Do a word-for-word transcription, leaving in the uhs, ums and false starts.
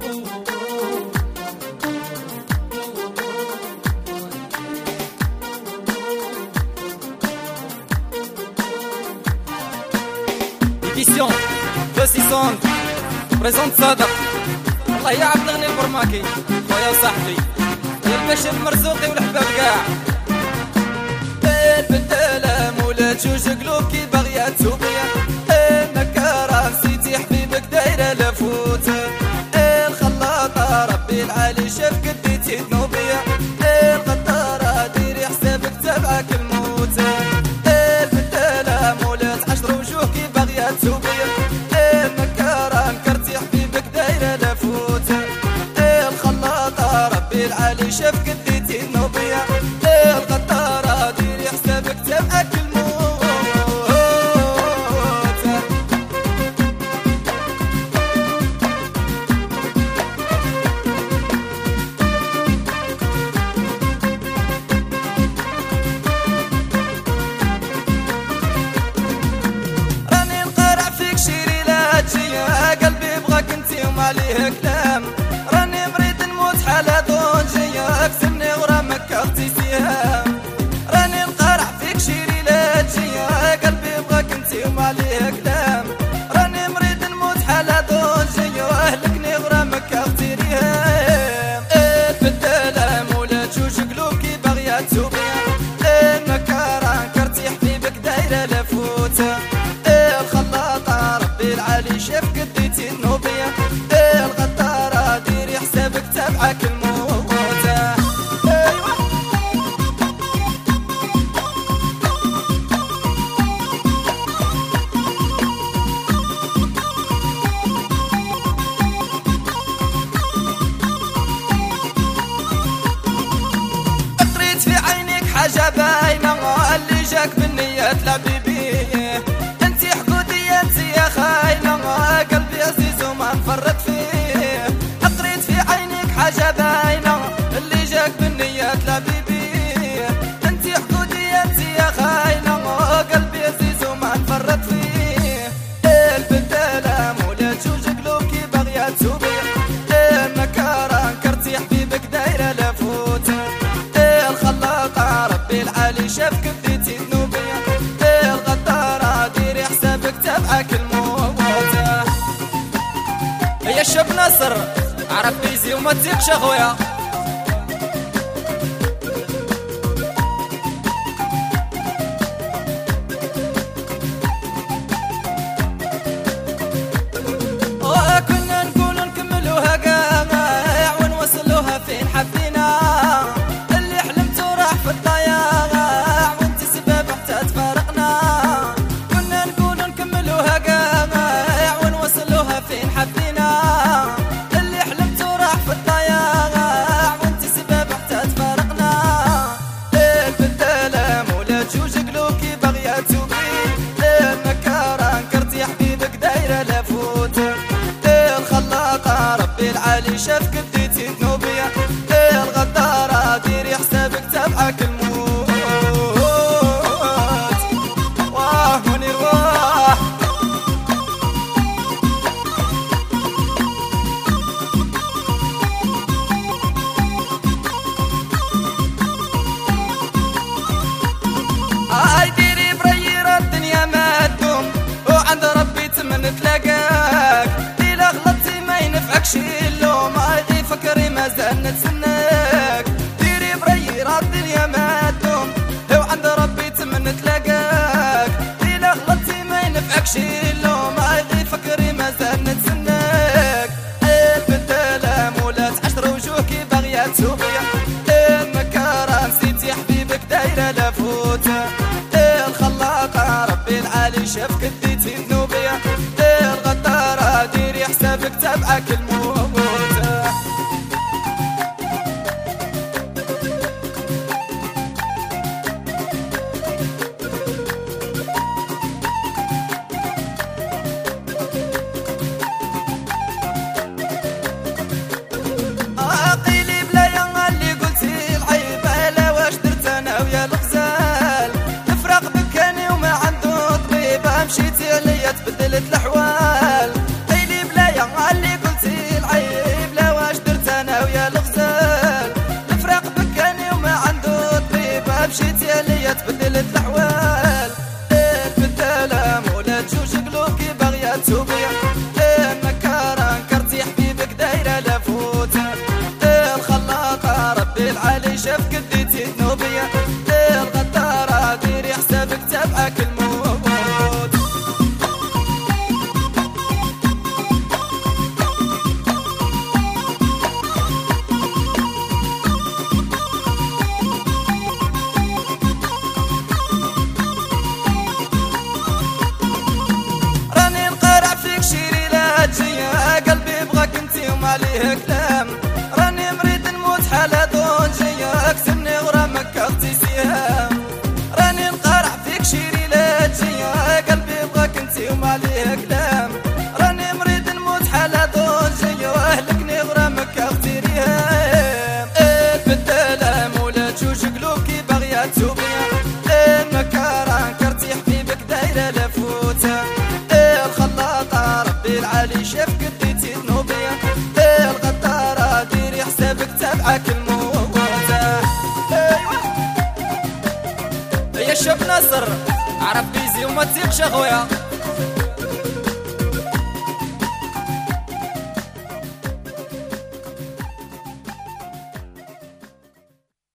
Édition deux six cents بريزونت صادق. الله يا عبد الغني البرماكي خويا وصاحبي يا الباشا المرزوقي والحباب كاع. البدالة مولات جوج قلوب كي باغية تسوقيا، النكارة نسيتي حبيبك دايرة لفوت، الخلاطة ربي العالي شاف قديتي ذنوبيا، الغدارة ديري حسابك تبعك الموت. البدالة مولات عشر وجوه كي باغية تسوقيا، النكارة نكرتي حبيبك دايرة لفوت، الخلاطة ربي العالي شاف قديتي ذنوبيا، الغدارة ديري حسابك تبعك الموت. راني نقارع فيك شيري لا تجي، قلبي بغاك انتي وماليه كلام، راني مريض نموت حالة ضونجية، اكسبني غرامك اختي سهام. راني نقارع فيك شيري لا تجي، قلبي بغاك انتي وماليه كلام، راني مريض نموت حالة ضونجية، اهلكني غرامك اختي ريهام. البدالة مولات جوج قلوب كي باغية تسوقيا، النكارة نكرتي حبيبك دايرة لفوت، الخلاطة ربي العالي شاف قديتي ذنوبيا، الغدارة ديري حسابك تبعك الموت. قريت في عينيك حاجة باينة، اللي جاك بالنية تلعبي بيه، انتي حقودية انتي يا خاينة، قلبي عزيز وما نفرط فيه. قريت في عينيك حاجة باينة، اللي جاك بالنية تلعبي بيه، انتي حقودية انتي يا خاينة، قلبي عزيز وما نفرط فيه. البدالة مولات جوج قلوب كي باغية تسوقيا، النكارة نكرتي حبيبك دايرة لفوت، الخلاطة ربي العالي شاف كديتي ذنوبيا، الغدارة ديري حسابك تبعك الموت. هيا الشاب ناصر عرف بيزي وما تزيقش اخويا. وكنا نقولوا نكملوها كاع ونوصلوها فين حبينا، اللي حلمتو راح في الضياع وانت سبب حتى تفارقنا. كنا نقولوا نكملوها كاع ونوصلوها فين حبينا، اللي حلمتو راح في الضياع وانت سبب حتى تفارقنا. البدالة مولات جوج قلوب كي باغية تسوقي، النكارة نكرتي حبيبك دايرة لفوت، الخلاطة ربي العالي شاف كديتي ذنوبيا، الغدارة ديري حسابك تبعك الموت. واه منير واه. هاي ديري بريرة الدنيا ما تدوم، وعند ربي تمن تلاقاك، إلا غلطتي ما ينفعكش اللوم، هاي فكري مازال نتسناك. ديري بريرة الدنيا ما تدوم، وعند ربي تمن تلاقاك، إلا غلطتي ما ينفعكش اللوم، هاي فكري مازال نتسناك. البدالة مولات عشر وجوه كي باغية تسوقيا، النكارة نسيتي حبيبك دايرة لفوت، الخلاطة ربي العالي شاف كديتي ذنوبيا، الغدارة ديري حسابك تبعك الموت. قيلي بلا يا اللي قلتي العيب، لا واش درت انا ويا الغزال، نفرق بكاني وما عنده طبيب، مشيتي عليا تبدلت الاحوال. قيلي بلا يا اللي قلتي وما ليه كلام. راني مريد نموت حالة دونجية كسبني غرامك اختي سهام. راني نقارع فيك شيري لا تجية قلبي بغاك انتي وما ليه كلام. راني مريد نموت حالة دونجية واهلكني غرامك اختي ريهام. البدالة مولا تشوش قلوبكي باغية تسوبيا. المكارة كرتي حبيبك دايرة لفوتة. الخلاطة ربي العالي شاف قديتي ذنوبيا. الغدارة ديري حسابك تبعك الموتة. يا شاب ناصر عرف بيزي وما تيقش اخويا.